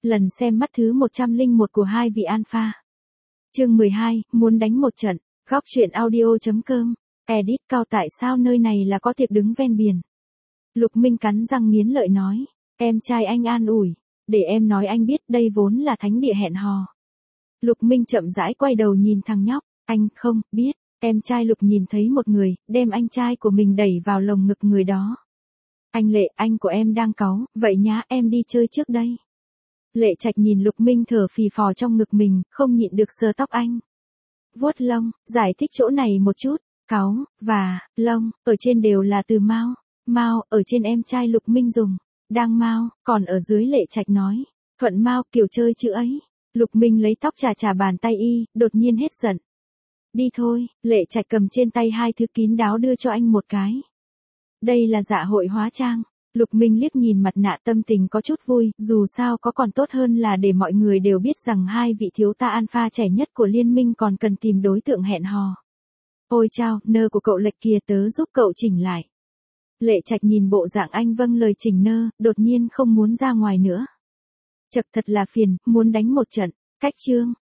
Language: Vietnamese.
Lần xem mắt thứ 101 của hai vị alpha. Chương 12, muốn đánh một trận. Góc truyện audio.com. Edit cao tại sao nơi này là có tiệc đứng ven biển. Lục Minh cắn răng nghiến lợi nói. Em trai anh an ủi. Để em nói anh biết đây vốn là thánh địa hẹn hò. Lục Minh chậm rãi quay đầu nhìn thằng nhóc. Anh không biết. Em trai Lục nhìn thấy một người, đem anh trai của mình đẩy vào lồng ngực người đó. Anh Lệ, anh của em đang cáu, vậy nhá em đi chơi trước đây. Lệ Trạch nhìn Lục Minh thở phì phò trong ngực mình, không nhịn được sờ tóc anh. Vuốt lông, giải thích chỗ này một chút, cáu, và, lông, ở trên đều là từ mao. Mao, ở trên em trai Lục Minh dùng, đang mao, còn ở dưới Lệ Trạch nói, thuận mao kiểu chơi chữ ấy. Lục Minh lấy tóc chà bàn tay y, đột nhiên hết giận. Đi thôi, Lệ Trạch cầm trên tay hai thứ kín đáo đưa cho anh một cái. Đây là dạ hội hóa trang. Lục Minh liếc nhìn mặt nạ tâm tình có chút vui, dù sao có còn tốt hơn là để mọi người đều biết rằng hai vị thiếu ta alpha trẻ nhất của liên minh còn cần tìm đối tượng hẹn hò. Ôi chao, nơ của cậu Lệch kìa tớ giúp cậu chỉnh lại. Lệ Trạch nhìn bộ dạng anh vâng lời chỉnh nơ, đột nhiên không muốn ra ngoài nữa. Chật thật là phiền, muốn đánh một trận, cách chương.